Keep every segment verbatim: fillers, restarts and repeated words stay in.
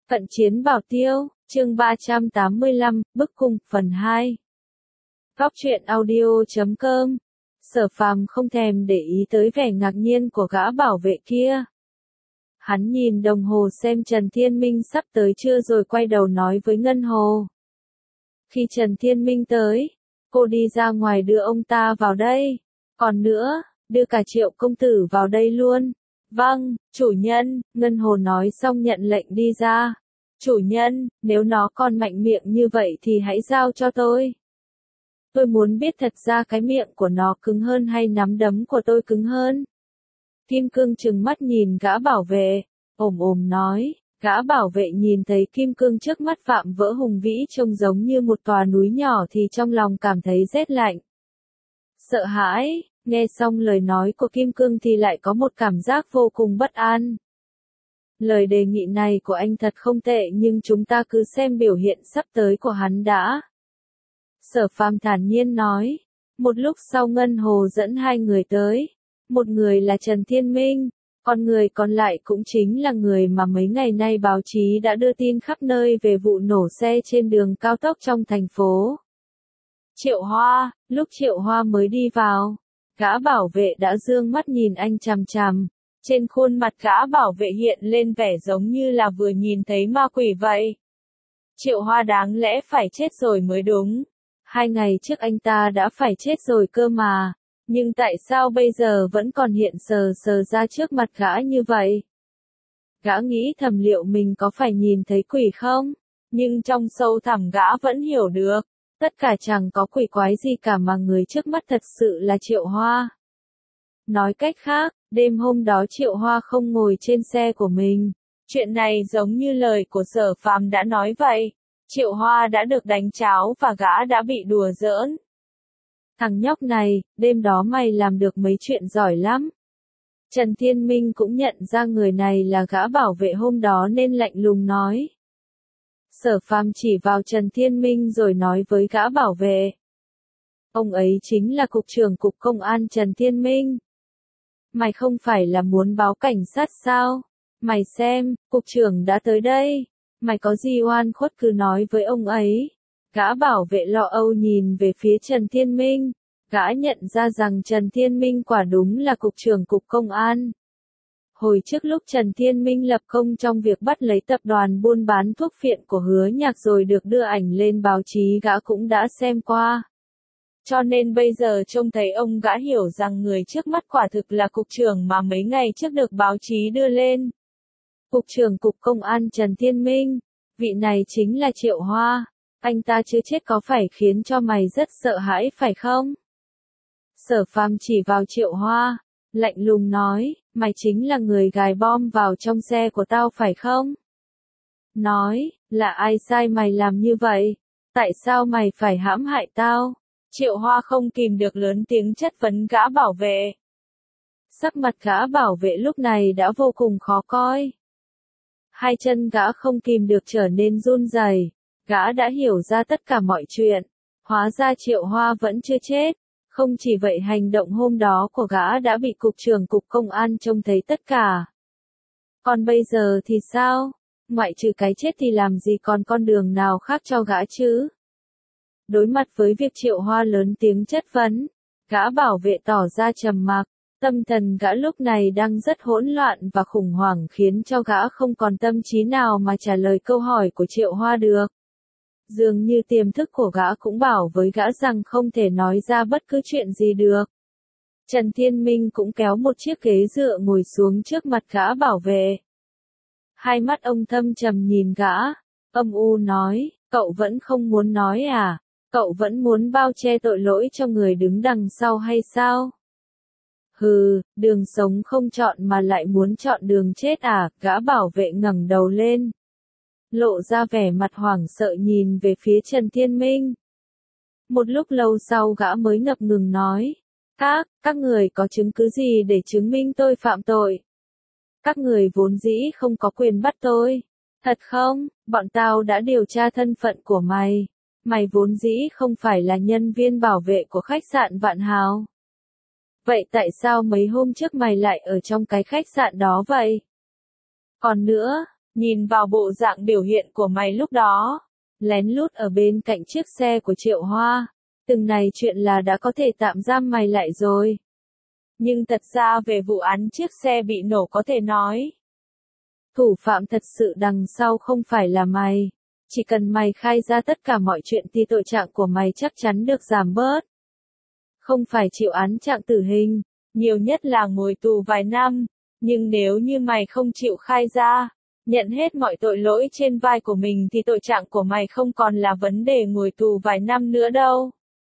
Cận chiến bảo tiêu, chương ba trăm tám mươi lăm, bức cung, phần hai. Góc truyện audio chấm com. Sở Phàm không thèm để ý tới vẻ ngạc nhiên của gã bảo vệ kia. Hắn nhìn đồng hồ xem Trần Thiên Minh sắp tới chưa rồi quay đầu nói với Ngân Hồ. Khi Trần Thiên Minh tới, cô đi ra ngoài đưa ông ta vào đây. Còn nữa, đưa cả Triệu công tử vào đây luôn. Vâng, chủ nhân, Ngân Hồ nói xong nhận lệnh đi ra. Chủ nhân, nếu nó còn mạnh miệng như vậy thì hãy giao cho tôi. Tôi muốn biết thật ra cái miệng của nó cứng hơn hay nắm đấm của tôi cứng hơn. Kim Cương trừng mắt nhìn gã bảo vệ, ồm ồm nói, gã bảo vệ nhìn thấy Kim Cương trước mắt vạm vỡ hùng vĩ trông giống như một tòa núi nhỏ thì trong lòng cảm thấy rét lạnh. Sợ hãi, nghe xong lời nói của Kim Cương thì lại có một cảm giác vô cùng bất an. Lời đề nghị này của anh thật không tệ nhưng chúng ta cứ xem biểu hiện sắp tới của hắn đã. Sở Phàm thản nhiên nói. Một lúc sau Ngân Hồ dẫn hai người tới. Một người là Trần Thiên Minh, còn người còn lại cũng chính là người mà mấy ngày nay báo chí đã đưa tin khắp nơi về vụ nổ xe trên đường cao tốc trong thành phố. Triệu Hoa, lúc Triệu Hoa mới đi vào, gã bảo vệ đã dương mắt nhìn anh chằm chằm. Trên khuôn mặt gã bảo vệ hiện lên vẻ giống như là vừa nhìn thấy ma quỷ vậy. Triệu Hoa đáng lẽ phải chết rồi mới đúng. Hai ngày trước anh ta đã phải chết rồi cơ mà. Nhưng tại sao bây giờ vẫn còn hiện sờ sờ ra trước mặt gã như vậy? Gã nghĩ thầm liệu mình có phải nhìn thấy quỷ không? Nhưng trong sâu thẳm gã vẫn hiểu được. Tất cả chẳng có quỷ quái gì cả mà người trước mắt thật sự là Triệu Hoa. Nói cách khác, đêm hôm đó Triệu Hoa không ngồi trên xe của mình. Chuyện này giống như lời của Sở Phàm đã nói vậy. Triệu Hoa đã được đánh cháo và gã đã bị đùa giỡn. Thằng nhóc này, đêm đó mày làm được mấy chuyện giỏi lắm. Trần Thiên Minh cũng nhận ra người này là gã bảo vệ hôm đó nên lạnh lùng nói. Sở Phàm chỉ vào Trần Thiên Minh rồi nói với gã bảo vệ. Ông ấy chính là Cục trưởng Cục Công an Trần Thiên Minh. Mày không phải là muốn báo cảnh sát sao? Mày xem, cục trưởng đã tới đây. Mày có gì oan khuất cứ nói với ông ấy. Gã bảo vệ lo âu nhìn về phía Trần Thiên Minh. Gã nhận ra rằng Trần Thiên Minh quả đúng là cục trưởng Cục Công an. Hồi trước lúc Trần Thiên Minh lập công trong việc bắt lấy tập đoàn buôn bán thuốc phiện của Hứa Nhạc rồi được đưa ảnh lên báo chí gã cũng đã xem qua. Cho nên bây giờ trông thấy ông gã hiểu rằng người trước mắt quả thực là cục trưởng mà mấy ngày trước được báo chí đưa lên. Cục trưởng Cục Công an Trần Thiên Minh, vị này chính là Triệu Hoa, anh ta chưa chết có phải khiến cho mày rất sợ hãi phải không? Sở Phàm chỉ vào Triệu Hoa, lạnh lùng nói, mày chính là người gài bom vào trong xe của tao phải không? Nói, là ai sai mày làm như vậy? Tại sao mày phải hãm hại tao? Triệu Hoa không kìm được lớn tiếng chất vấn gã bảo vệ. Sắc mặt gã bảo vệ lúc này đã vô cùng khó coi. Hai chân gã không kìm được trở nên run rẩy. Gã đã hiểu ra tất cả mọi chuyện. Hóa ra Triệu Hoa vẫn chưa chết. Không chỉ vậy hành động hôm đó của gã đã bị Cục trưởng Cục Công an trông thấy tất cả. Còn bây giờ thì sao? Ngoại trừ cái chết thì làm gì còn con đường nào khác cho gã chứ? Đối mặt với việc Triệu Hoa lớn tiếng chất vấn, gã bảo vệ tỏ ra trầm mặc, tâm thần gã lúc này đang rất hỗn loạn và khủng hoảng khiến cho gã không còn tâm trí nào mà trả lời câu hỏi của Triệu Hoa được. Dường như tiềm thức của gã cũng bảo với gã rằng không thể nói ra bất cứ chuyện gì được. Trần Thiên Minh cũng kéo một chiếc ghế dựa ngồi xuống trước mặt gã bảo vệ. Hai mắt ông thâm trầm nhìn gã, âm u nói, cậu vẫn không muốn nói à? Cậu vẫn muốn bao che tội lỗi cho người đứng đằng sau hay sao? Hừ, đường sống không chọn mà lại muốn chọn đường chết à? Gã bảo vệ ngẩng đầu lên, lộ ra vẻ mặt hoảng sợ nhìn về phía Trần Thiên Minh. Một lúc lâu sau gã mới ngập ngừng nói, các, các người có chứng cứ gì để chứng minh tôi phạm tội? Các người vốn dĩ không có quyền bắt tôi. Thật không? Bọn tao đã điều tra thân phận của mày. Mày vốn dĩ không phải là nhân viên bảo vệ của khách sạn Vạn Hào. Vậy tại sao mấy hôm trước mày lại ở trong cái khách sạn đó vậy? Còn nữa, nhìn vào bộ dạng biểu hiện của mày lúc đó, lén lút ở bên cạnh chiếc xe của Triệu Hoa, từng này chuyện là đã có thể tạm giam mày lại rồi. Nhưng thật ra về vụ án chiếc xe bị nổ có thể nói, thủ phạm thật sự đằng sau không phải là mày. Chỉ cần mày khai ra tất cả mọi chuyện thì tội trạng của mày chắc chắn được giảm bớt. Không phải chịu án trạng tử hình, nhiều nhất là ngồi tù vài năm, nhưng nếu như mày không chịu khai ra, nhận hết mọi tội lỗi trên vai của mình thì tội trạng của mày không còn là vấn đề ngồi tù vài năm nữa đâu.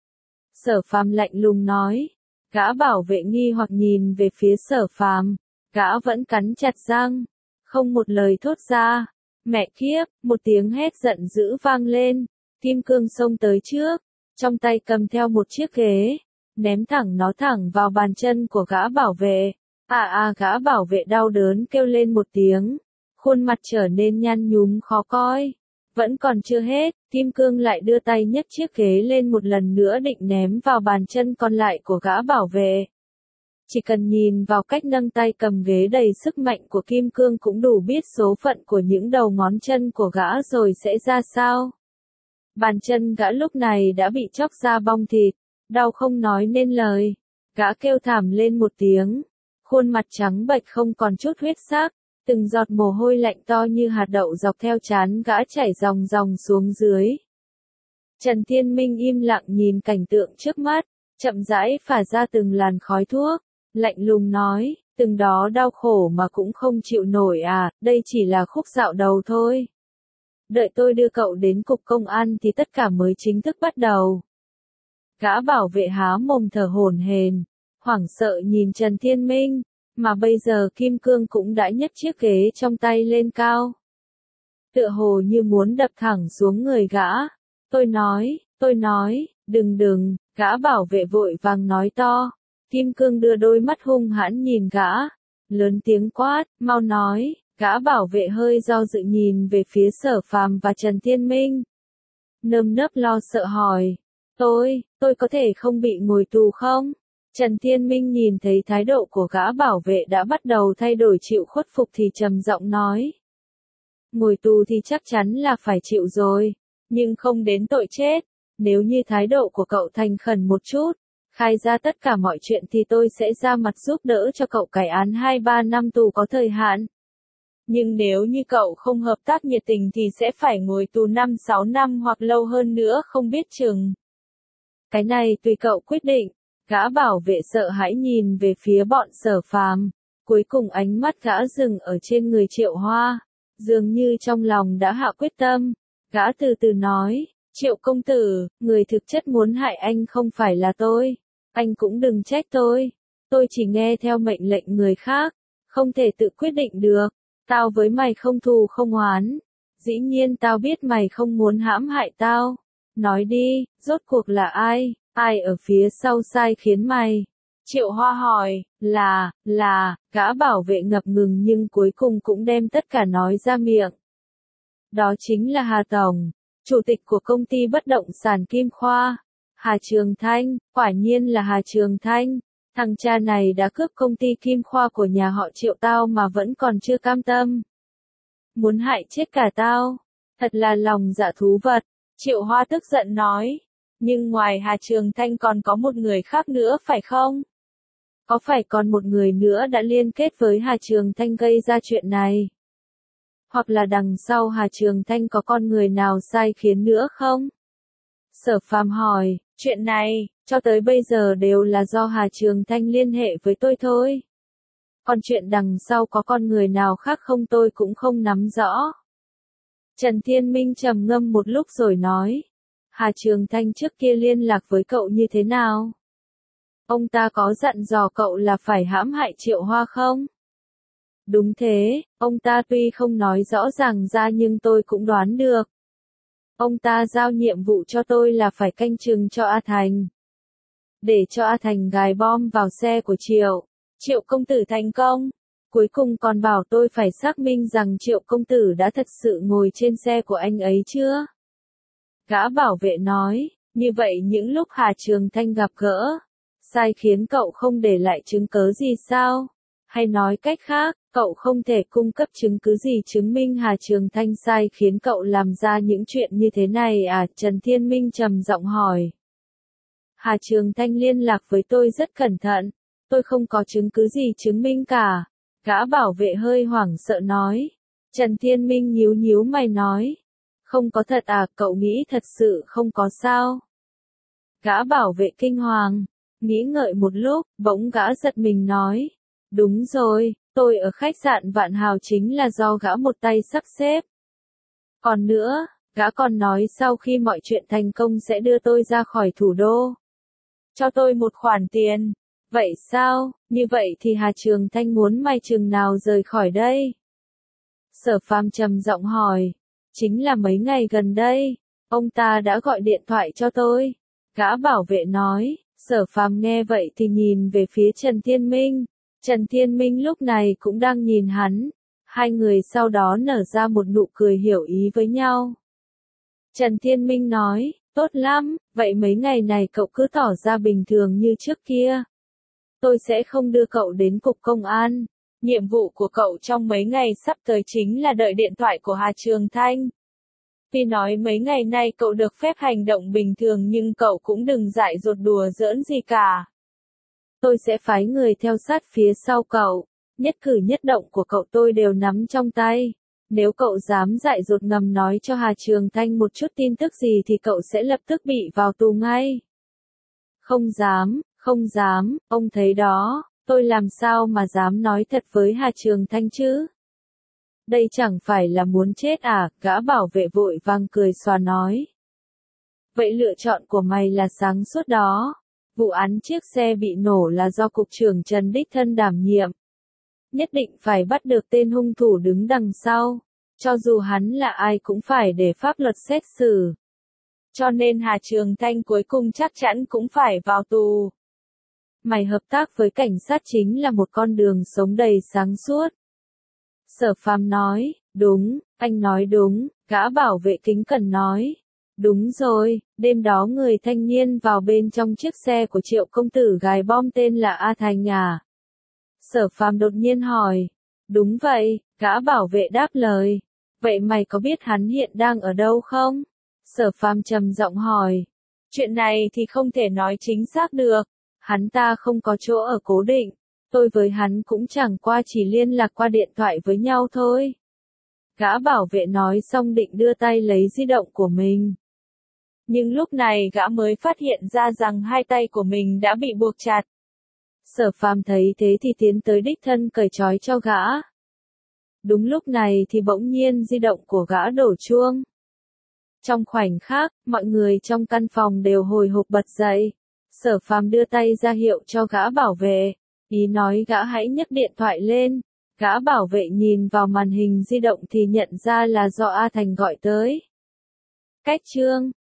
Sở Phàm lạnh lùng nói, gã bảo vệ nghi hoặc nhìn về phía Sở Phàm, gã vẫn cắn chặt răng, không một lời thốt ra. Mẹ kiếp, một tiếng hét giận dữ vang lên, Kim Cương xông tới trước, trong tay cầm theo một chiếc ghế, ném thẳng nó thẳng vào bàn chân của gã bảo vệ. À à gã bảo vệ đau đớn kêu lên một tiếng, khuôn mặt trở nên nhăn nhúm khó coi. Vẫn còn chưa hết, Kim Cương lại đưa tay nhấc chiếc ghế lên một lần nữa định ném vào bàn chân còn lại của gã bảo vệ. Chỉ cần nhìn vào cách nâng tay cầm ghế đầy sức mạnh của Kim Cương cũng đủ biết số phận của những đầu ngón chân của gã rồi sẽ ra sao. Bàn chân gã lúc này đã bị chóc ra bong thịt, đau không nói nên lời. Gã kêu thảm lên một tiếng, khuôn mặt trắng bệch không còn chút huyết sắc, từng giọt mồ hôi lạnh to như hạt đậu dọc theo trán gã chảy ròng ròng xuống dưới. Trần Thiên Minh im lặng nhìn cảnh tượng trước mắt, chậm rãi phả ra từng làn khói thuốc. Lạnh lùng nói, từng đó đau khổ mà cũng không chịu nổi à, đây chỉ là khúc dạo đầu thôi. Đợi tôi đưa cậu đến cục công an thì tất cả mới chính thức bắt đầu. Gã bảo vệ há mồm thở hổn hển, hoảng sợ nhìn Trần Thiên Minh, mà bây giờ Kim Cương cũng đã nhấc chiếc ghế trong tay lên cao. Tựa hồ như muốn đập thẳng xuống người gã. Tôi nói, tôi nói, đừng đừng, gã bảo vệ vội vàng nói to. Kim Cương đưa đôi mắt hung hãn nhìn gã, lớn tiếng quát, mau nói. Gã bảo vệ hơi do dự nhìn về phía Sở Phàm và Trần Thiên Minh. Nơm nớp lo sợ hỏi, tôi, tôi có thể không bị ngồi tù không? Trần Thiên Minh nhìn thấy thái độ của gã bảo vệ đã bắt đầu thay đổi chịu khuất phục thì trầm giọng nói. Ngồi tù thì chắc chắn là phải chịu rồi, nhưng không đến tội chết. Nếu như thái độ của cậu thành khẩn một chút, khai ra tất cả mọi chuyện thì tôi sẽ ra mặt giúp đỡ cho cậu cải án hai ba năm tù có thời hạn. Nhưng nếu như cậu không hợp tác nhiệt tình thì sẽ phải ngồi tù năm sáu năm hoặc lâu hơn nữa không biết chừng. Cái này tùy cậu quyết định. Gã bảo vệ sợ hãi nhìn về phía bọn Sở Phàm, cuối cùng ánh mắt gã dừng ở trên người Triệu Hoa, dường như trong lòng đã hạ quyết tâm. Gã từ từ nói, Triệu công tử, người thực chất muốn hại anh không phải là tôi, anh cũng đừng trách tôi, tôi chỉ nghe theo mệnh lệnh người khác, không thể tự quyết định được, tao với mày không thù không oán, dĩ nhiên tao biết mày không muốn hãm hại tao, nói đi, rốt cuộc là ai? Ai ở phía sau sai khiến mày? Triệu Hoa hỏi, là, là, gã bảo vệ ngập ngừng nhưng cuối cùng cũng đem tất cả nói ra miệng. Đó chính là Hà Tổng, chủ tịch của công ty bất động sản Kim Khoa. Hà Trường Thanh, quả nhiên là Hà Trường Thanh. Thằng cha này đã cướp công ty Kim Khoa của nhà họ Triệu tao mà vẫn còn chưa cam tâm. Muốn hại chết cả tao. Thật là lòng dạ thú vật. Triệu Hoa tức giận nói. Nhưng ngoài Hà Trường Thanh còn có một người khác nữa phải không? Có phải còn một người nữa đã liên kết với Hà Trường Thanh gây ra chuyện này? Hoặc là đằng sau Hà Trường Thanh có con người nào sai khiến nữa không? Sở Phàm hỏi, chuyện này, cho tới bây giờ đều là do Hà Trường Thanh liên hệ với tôi thôi. Còn chuyện đằng sau có con người nào khác không tôi cũng không nắm rõ. Trần Thiên Minh trầm ngâm một lúc rồi nói. Hà Trường Thanh trước kia liên lạc với cậu như thế nào? Ông ta có dặn dò cậu là phải hãm hại Triệu Hoa không? Đúng thế, ông ta tuy không nói rõ ràng ra nhưng tôi cũng đoán được. Ông ta giao nhiệm vụ cho tôi là phải canh chừng cho A Thành. Để cho A Thành gài bom vào xe của Triệu. Triệu công tử thành công. Cuối cùng còn bảo tôi phải xác minh rằng Triệu công tử đã thật sự ngồi trên xe của anh ấy chưa? Gã bảo vệ nói, như vậy những lúc Hà Trường Thanh gặp gỡ, sai khiến cậu không để lại chứng cớ gì sao? Hay nói cách khác, cậu không thể cung cấp chứng cứ gì chứng minh Hà Trường Thanh sai khiến cậu làm ra những chuyện như thế này à? Trần Thiên Minh trầm giọng hỏi. Hà Trường Thanh liên lạc với tôi rất cẩn thận, tôi không có chứng cứ gì chứng minh cả. Gã bảo vệ hơi hoảng sợ nói. Trần Thiên Minh nhíu nhíu mày nói. Không có thật à, cậu nghĩ thật sự không có sao? Gã bảo vệ kinh hoàng, nghĩ ngợi một lúc, bỗng gã giật mình nói. Đúng rồi, tôi ở khách sạn Vạn Hào chính là do gã một tay sắp xếp. Còn nữa, gã còn nói sau khi mọi chuyện thành công sẽ đưa tôi ra khỏi thủ đô. Cho tôi một khoản tiền. Vậy sao, như vậy thì Hà Trường Thanh muốn mày chừng nào rời khỏi đây? Sở Phàm trầm giọng hỏi. Chính là mấy ngày gần đây, ông ta đã gọi điện thoại cho tôi. Gã bảo vệ nói. Sở Phàm nghe vậy thì nhìn về phía Trần Thiên Minh. Trần Thiên Minh lúc này cũng đang nhìn hắn. Hai người sau đó nở ra một nụ cười hiểu ý với nhau. Trần Thiên Minh nói, tốt lắm, vậy mấy ngày này cậu cứ tỏ ra bình thường như trước kia. Tôi sẽ không đưa cậu đến cục công an. Nhiệm vụ của cậu trong mấy ngày sắp tới chính là đợi điện thoại của Hà Trường Thanh. Tuy nói mấy ngày nay cậu được phép hành động bình thường nhưng cậu cũng đừng dại dột đùa giỡn gì cả. Tôi sẽ phái người theo sát phía sau cậu, nhất cử nhất động của cậu tôi đều nắm trong tay. Nếu cậu dám dại dột ngầm nói cho Hà Trường Thanh một chút tin tức gì thì cậu sẽ lập tức bị vào tù ngay. Không dám, không dám, ông thấy đó, tôi làm sao mà dám nói thật với Hà Trường Thanh chứ? Đây chẳng phải là muốn chết à? Gã bảo vệ vội vang cười xòa nói. Vậy lựa chọn của mày là sáng suốt đó. Vụ án chiếc xe bị nổ là do Cục trưởng Trần đích thân đảm nhiệm. Nhất định phải bắt được tên hung thủ đứng đằng sau. Cho dù hắn là ai cũng phải để pháp luật xét xử. Cho nên Hà Trường Thanh cuối cùng chắc chắn cũng phải vào tù. Mày hợp tác với cảnh sát chính là một con đường sống đầy sáng suốt. Sở Phàm nói, đúng, anh nói đúng, gã bảo vệ kính cẩn nói. Đúng rồi, đêm đó người thanh niên vào bên trong chiếc xe của Triệu công tử gài bom tên là A Thành à? Sở Phàm đột nhiên hỏi. Đúng vậy, gã bảo vệ đáp lời. Vậy mày có biết hắn hiện đang ở đâu không? Sở Phàm trầm giọng hỏi. Chuyện này thì không thể nói chính xác được. Hắn ta không có chỗ ở cố định. Tôi với hắn cũng chẳng qua chỉ liên lạc qua điện thoại với nhau thôi. Gã bảo vệ nói xong định đưa tay lấy di động của mình. Nhưng lúc này gã mới phát hiện ra rằng hai tay của mình đã bị buộc chặt. Sở Phàm thấy thế thì tiến tới đích thân cởi trói cho gã. Đúng lúc này thì bỗng nhiên di động của gã đổ chuông. Trong khoảnh khắc, mọi người trong căn phòng đều hồi hộp bật dậy. Sở Phàm đưa tay ra hiệu cho gã bảo vệ, ý nói gã hãy nhấc điện thoại lên. Gã bảo vệ nhìn vào màn hình di động thì nhận ra là do A Thành gọi tới. Cách chương